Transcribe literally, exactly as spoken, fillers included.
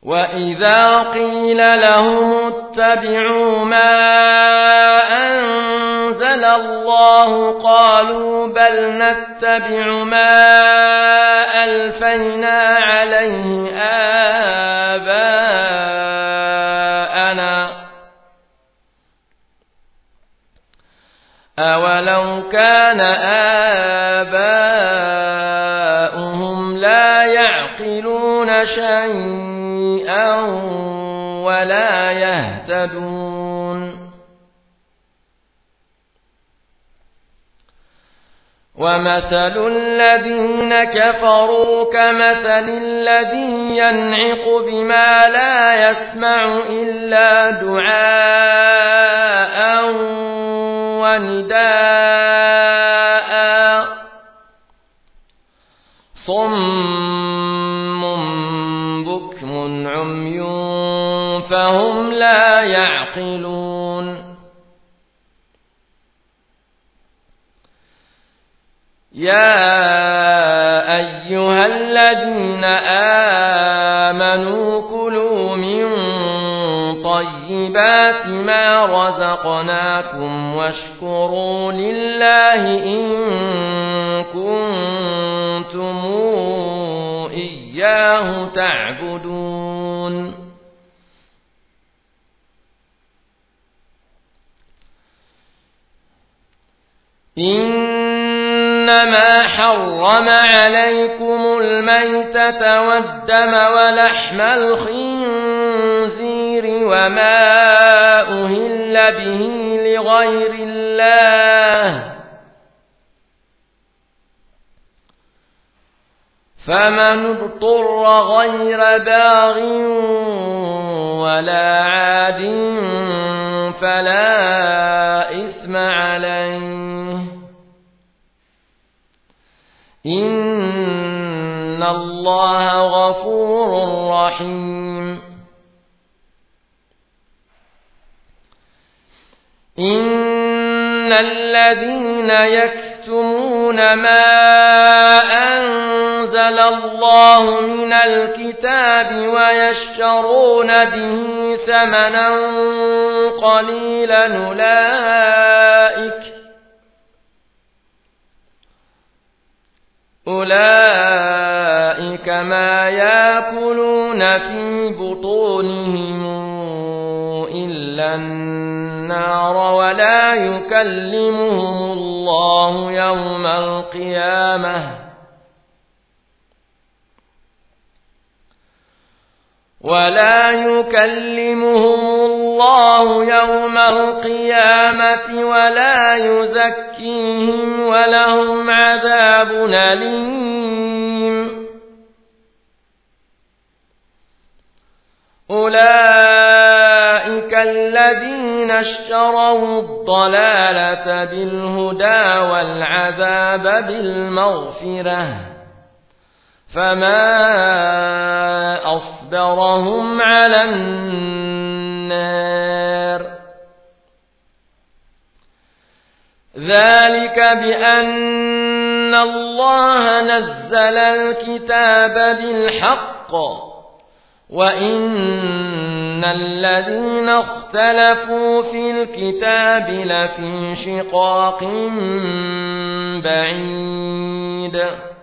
وإذا قيل لهم اتبعوا ما أنزل الله قالوا بل نتبع ما ألفينا عليه آباءنا أولو كان آباؤهم لا يعقلون شيئا ولا يهتدون ومثل الذين كفروا كمثل الذي ينعق بما لا يسمع إلا دعاء ونداء صم بكم عمي فهم لا يعقلون يا أيها الذين آمنوا كلوا من طيبات ما رزقناكم واشكروا لله إن كنتم إياه تعبدون إنما حرم عليكم الميتة والدم ولحم الخنزير وما أهل به لغير الله فمن اضطر غير باغ ولا عاد فلا إثم عليه إن الله غفور رحيم إن الذين يكتمون ما أنزل الله من الكتاب ويشترون به ثمنا قليلا أولئك أولئك ما يأكلون في بطونهم إلا النار ولا يكلمهم الله يوم القيامة ولا يكلمهم الله يوم القيامة ولا يزكيهم ولهم عذاب أليم أولئك الذين اشتروا الضلالة بالهدى والعذاب بالمغفرة فما أصبرهم على النار ذلك بأن الله نزل الكتاب بالحق وإن الذين اختلفوا في الكتاب لفي شقاق بعيد